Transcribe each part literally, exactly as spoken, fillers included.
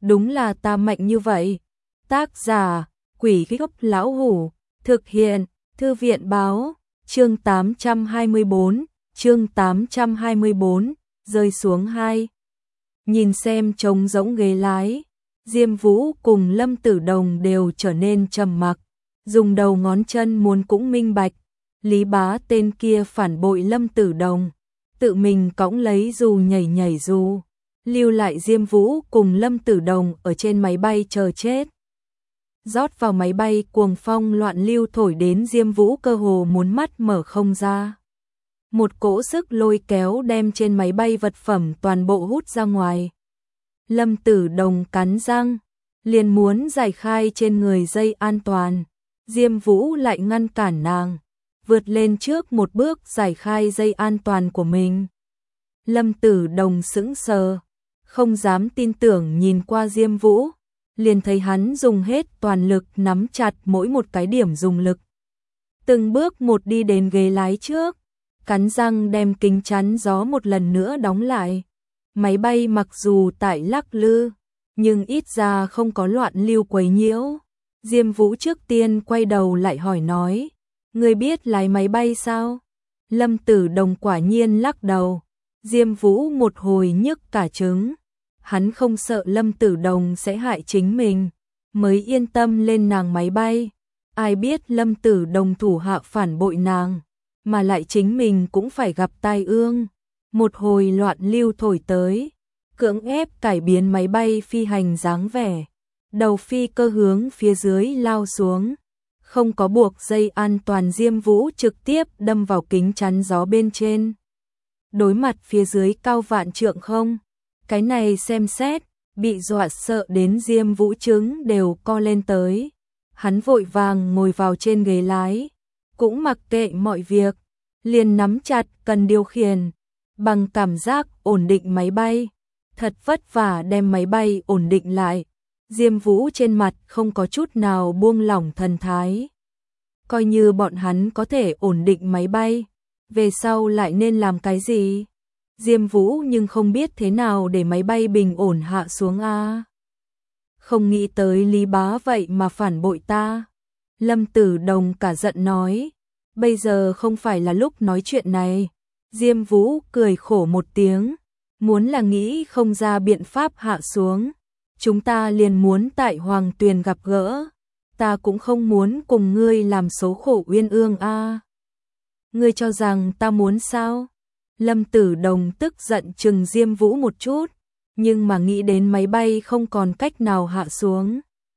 đúng là ta mạnh như vậy. Tác giả, Quỷ Gốc Lão Hủ, thực hiện, Thư viện Báo, chương tám trăm hai mươi bốn, chương tám trăm hai mươi bốn, rơi xuống hai. Nhìn xem trống rỗng ghế lái, Diêm Vũ cùng Lâm Tử Đồng đều trở nên trầm mặc, dùng đầu ngón chân muốn cũng minh bạch, Lý Bá tên kia phản bội Lâm Tử Đồng, tự mình cõng lấy dù nhảy nhảy dù, lưu lại Diêm Vũ cùng Lâm Tử Đồng ở trên máy bay chờ chết. Rót vào máy bay cuồng phong loạn lưu thổi đến Diêm Vũ cơ hồ muốn mắt mở không ra. Một cỗ sức lôi kéo đem trên máy bay vật phẩm toàn bộ hút ra ngoài. Lâm Tử Đồng cắn răng, liền muốn giải khai trên người dây an toàn. Diêm Vũ lại ngăn cản nàng, vượt lên trước một bước giải khai dây an toàn của mình. Lâm Tử Đồng sững sờ, không dám tin tưởng nhìn qua Diêm Vũ, liền thấy hắn dùng hết toàn lực nắm chặt mỗi một cái điểm dùng lực. Từng bước một đi đến ghế lái trước, cắn răng đem kính chắn gió một lần nữa đóng lại. Máy bay mặc dù tại lắc lư, nhưng ít ra không có loạn lưu quấy nhiễu. Diêm Vũ trước tiên quay đầu lại hỏi nói, người biết lái máy bay sao? Lâm Tử Đồng quả nhiên lắc đầu. Diêm Vũ một hồi nhức cả trứng. Hắn không sợ Lâm Tử Đồng sẽ hại chính mình, mới yên tâm lên nàng máy bay. Ai biết Lâm Tử Đồng thủ hạ phản bội nàng, mà lại chính mình cũng phải gặp tai ương. Một hồi loạn lưu thổi tới, cưỡng ép cải biến máy bay phi hành dáng vẻ. Đầu phi cơ hướng phía dưới lao xuống, không có buộc dây an toàn, Diêm Vũ trực tiếp đâm vào kính chắn gió bên trên. Đối mặt phía dưới cao vạn trượng không, cái này xem xét, bị dọa sợ đến Diêm Vũ trứng đều co lên tới. Hắn vội vàng ngồi vào trên ghế lái, cũng mặc kệ mọi việc, liền nắm chặt cần điều khiển, bằng cảm giác ổn định máy bay. Thật vất vả đem máy bay ổn định lại, Diêm Vũ trên mặt không có chút nào buông lỏng thần thái. Coi như bọn hắn có thể ổn định máy bay, về sau lại nên làm cái gì? Diêm Vũ nhưng không biết thế nào để máy bay bình ổn hạ xuống a. Không nghĩ tới Lý Bá vậy mà phản bội ta. Lâm Tử Đồng cả giận nói, bây giờ không phải là lúc nói chuyện này. Diêm Vũ cười khổ một tiếng, muốn là nghĩ không ra biện pháp hạ xuống, chúng ta liền muốn tại Hoàng Tuyền gặp gỡ, ta cũng không muốn cùng ngươi làm số khổ uyên ương a. Ngươi cho rằng ta muốn sao? Lâm Tử Đồng tức giận trừng Diêm Vũ một chút, nhưng mà nghĩ đến máy bay không còn cách nào hạ xuống,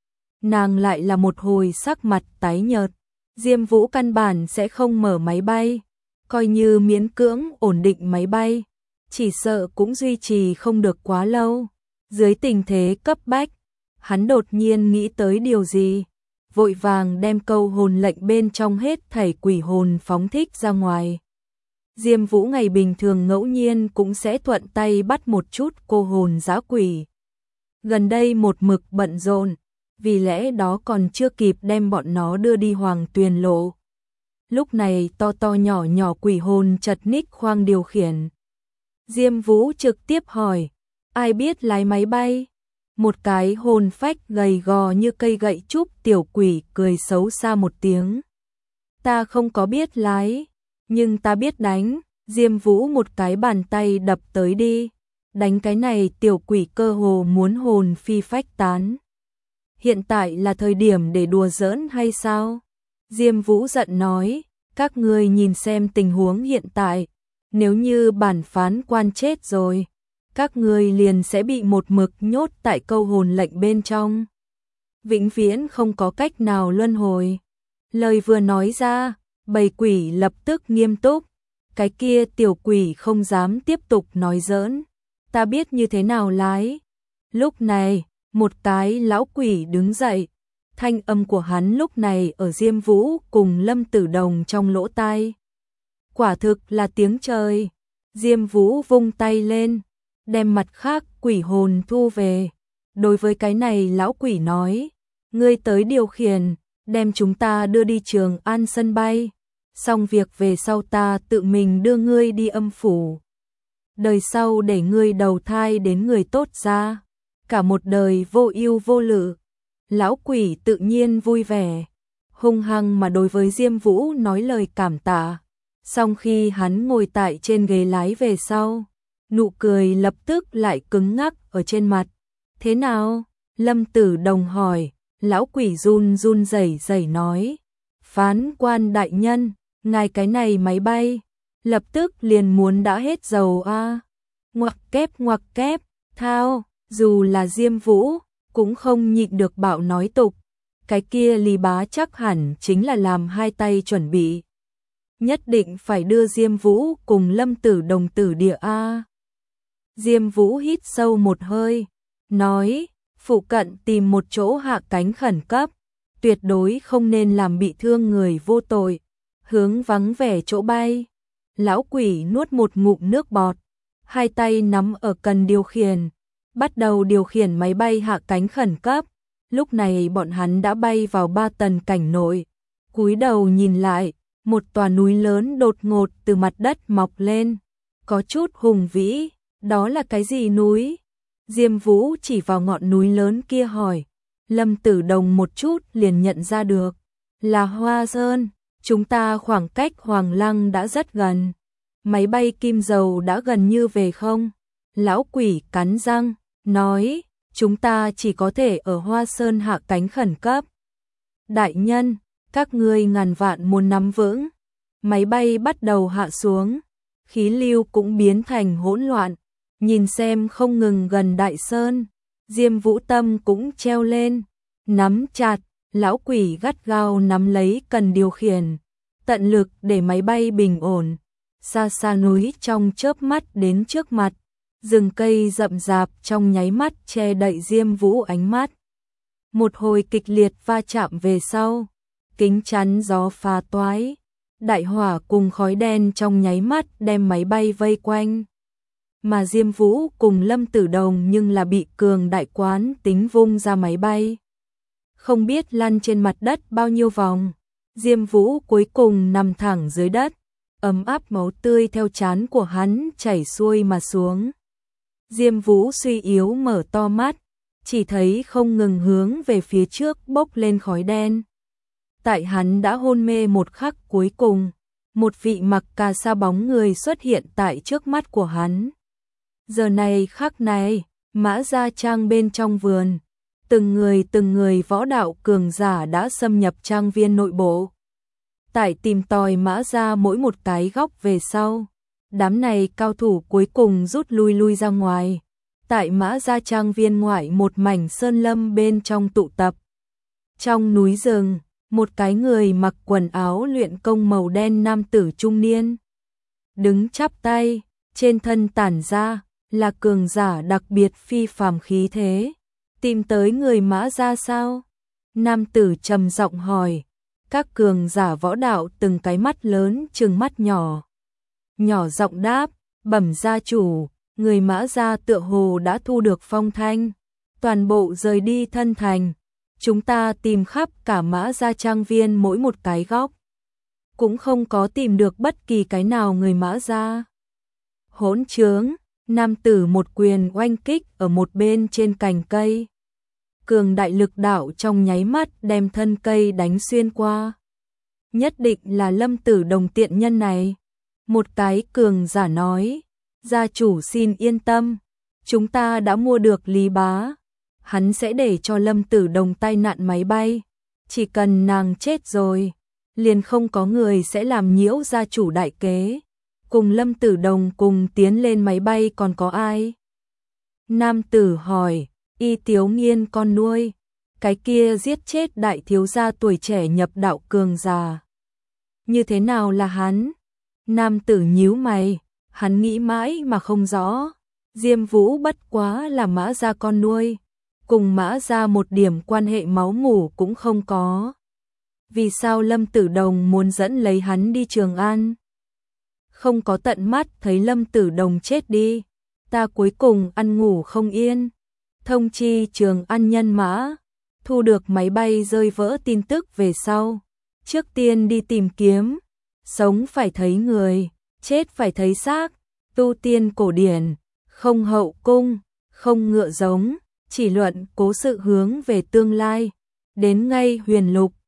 nàng lại là một hồi sắc mặt tái nhợt. Diêm Vũ căn bản sẽ không mở máy bay, coi như miễn cưỡng ổn định máy bay, chỉ sợ cũng duy trì không được quá lâu. Dưới tình thế cấp bách, hắn đột nhiên nghĩ tới điều gì, vội vàng đem câu hồn lệnh bên trong hết thảy quỷ hồn phóng thích ra ngoài. Diêm Vũ ngày bình thường ngẫu nhiên cũng sẽ thuận tay bắt một chút cô hồn dã quỷ. Gần đây một mực bận rộn, vì lẽ đó còn chưa kịp đem bọn nó đưa đi Hoàng Tuyền lộ. Lúc này to to nhỏ nhỏ quỷ hồn chật ních khoang điều khiển. Diêm Vũ trực tiếp hỏi, ai biết lái máy bay? Một cái hồn phách gầy gò như cây gậy trúc tiểu quỷ cười xấu xa một tiếng. Ta không có biết lái, nhưng ta biết đánh. Diêm Vũ một cái bàn tay đập tới đi, đánh cái này tiểu quỷ cơ hồ muốn hồn phi phách tán. Hiện tại là thời điểm để đùa giỡn hay sao? Diêm Vũ giận nói, các ngươi nhìn xem tình huống hiện tại, nếu như bản phán quan chết rồi, các ngươi liền sẽ bị một mực nhốt tại câu hồn lệnh bên trong, vĩnh viễn không có cách nào luân hồi. Lời vừa nói ra, bầy quỷ lập tức nghiêm túc, cái kia tiểu quỷ không dám tiếp tục nói giỡn, ta biết như thế nào lái. Lúc này, một cái lão quỷ đứng dậy, thanh âm của hắn lúc này ở Diêm Vũ cùng Lâm Tử Đồng trong lỗ tai. Quả thực là tiếng trời. Diêm Vũ vung tay lên, đem mặt khác quỷ hồn thu về. Đối với cái này lão quỷ nói, ngươi tới điều khiển, đem chúng ta đưa đi Trường An sân bay, xong việc về sau ta tự mình đưa ngươi đi âm phủ. Đời sau để ngươi đầu thai đến người tốt ra. cả một đời vô ưu vô lự. Lão quỷ tự nhiên vui vẻ, hung hăng mà đối với Diêm Vũ nói lời cảm tạ. Xong khi hắn ngồi tại trên ghế lái về sau, nụ cười lập tức lại cứng ngắc ở trên mặt. Thế nào? Lâm Tử Đồng hỏi. Lão quỷ run run rẩy rẩy nói. Phán quan đại nhân, ngài cái này máy bay, lập tức liền muốn đã hết dầu a. À. Ngoặc kép ngoặc kép, thao, dù là Diêm Vũ, cũng không nhịn được bạo nói tục. Cái kia Lý Bá chắc hẳn chính là làm hai tay chuẩn bị. Nhất định phải đưa Diêm Vũ cùng Lâm Tử Đồng tử địa a. À. Diêm Vũ hít sâu một hơi, nói, phụ cận tìm một chỗ hạ cánh khẩn cấp, tuyệt đối không nên làm bị thương người vô tội, hướng vắng vẻ chỗ bay. Lão quỷ nuốt một ngụm nước bọt, hai tay nắm ở cần điều khiển, bắt đầu điều khiển máy bay hạ cánh khẩn cấp. Lúc này bọn hắn đã bay vào ba tầng cảnh nội, cúi đầu nhìn lại, một tòa núi lớn đột ngột từ mặt đất mọc lên, có chút hùng vĩ. Đó là cái gì núi? Diêm Vũ chỉ vào ngọn núi lớn kia hỏi. Lâm Tử Đồng một chút liền nhận ra được, là Hoa Sơn. Chúng ta khoảng cách Hoàng Lăng đã rất gần, máy bay kim dầu đã gần như về không? Lão quỷ cắn răng, nói, chúng ta chỉ có thể ở Hoa Sơn hạ cánh khẩn cấp. Đại nhân, các ngươi ngàn vạn muốn nắm vững. Máy bay bắt đầu hạ xuống, khí lưu cũng biến thành hỗn loạn. Nhìn xem không ngừng gần Đại Sơn, Diêm Vũ tâm cũng treo lên, nắm chặt, lão quỷ gắt gao nắm lấy cần điều khiển, tận lực để máy bay bình ổn. Xa xa núi trong chớp mắt đến trước mặt, rừng cây rậm rạp trong nháy mắt che đậy Diêm Vũ ánh mắt. Một hồi kịch liệt va chạm về sau, kính chắn gió phá toái, đại hỏa cùng khói đen trong nháy mắt đem máy bay vây quanh. Mà Diêm Vũ cùng Lâm Tử Đồng nhưng là bị cường đại quán tính vung ra máy bay. Không biết lăn trên mặt đất bao nhiêu vòng, Diêm Vũ cuối cùng nằm thẳng dưới đất, ấm áp máu tươi theo trán của hắn chảy xuôi mà xuống. Diêm Vũ suy yếu mở to mắt, chỉ thấy không ngừng hướng về phía trước bốc lên khói đen. Tại hắn đã hôn mê một khắc cuối cùng, một vị mặc cà sa bóng người xuất hiện tại trước mắt của hắn. Giờ này khắc này, Mã Gia Trang bên trong vườn, từng người từng người võ đạo cường giả đã xâm nhập trang viên nội bộ. Tại tìm tòi Mã Gia mỗi một cái góc về sau, đám này cao thủ cuối cùng rút lui lui ra ngoài. Tại Mã Gia Trang viên ngoại một mảnh sơn lâm bên trong tụ tập. Trong núi rừng, một cái người mặc quần áo luyện công màu đen nam tử trung niên, đứng chắp tay, trên thân tản ra là cường giả đặc biệt phi phàm khí thế. Tìm tới người Mã Gia sao? Nam tử trầm giọng hỏi. Các cường giả võ đạo từng cái mắt lớn trừng mắt nhỏ. Nhỏ giọng đáp, bẩm gia chủ, người Mã Gia tựa hồ đã thu được phong thanh, toàn bộ rời đi thân thành. Chúng ta tìm khắp cả Mã Gia trang viên mỗi một cái góc, cũng không có tìm được bất kỳ cái nào người Mã Gia. Hỗn trướng! Nam tử một quyền oanh kích ở một bên trên cành cây. Cường đại lực đạo trong nháy mắt đem thân cây đánh xuyên qua. Nhất định là Lâm Tử Đồng tiện nhân này. Một cái cường giả nói, gia chủ xin yên tâm, chúng ta đã mua được Lý Bá. Hắn sẽ để cho Lâm Tử Đồng tai nạn máy bay. Chỉ cần nàng chết rồi, liền không có người sẽ làm nhiễu gia chủ đại kế. Cùng Lâm Tử Đồng cùng tiến lên máy bay còn có ai? Nam tử hỏi, Y Tiếu Nghiên con nuôi, cái kia giết chết đại thiếu gia tuổi trẻ nhập đạo cường già. Như thế nào là hắn? Nam tử nhíu mày, hắn nghĩ mãi mà không rõ. Diêm Vũ bất quá là Mã Gia con nuôi, cùng Mã Gia một điểm quan hệ máu mủ cũng không có. Vì sao Lâm Tử Đồng muốn dẫn lấy hắn đi Trường An? Không có tận mắt thấy Lâm Tử Đồng chết đi, ta cuối cùng ăn ngủ không yên. Thông chi Trường An nhân mã, thu được máy bay rơi vỡ tin tức về sau, trước tiên đi tìm kiếm. Sống phải thấy người, chết phải thấy xác. Tu tiên cổ điển, không hậu cung, không ngựa giống, chỉ luận cố sự hướng về tương lai. Đến ngay huyền lục,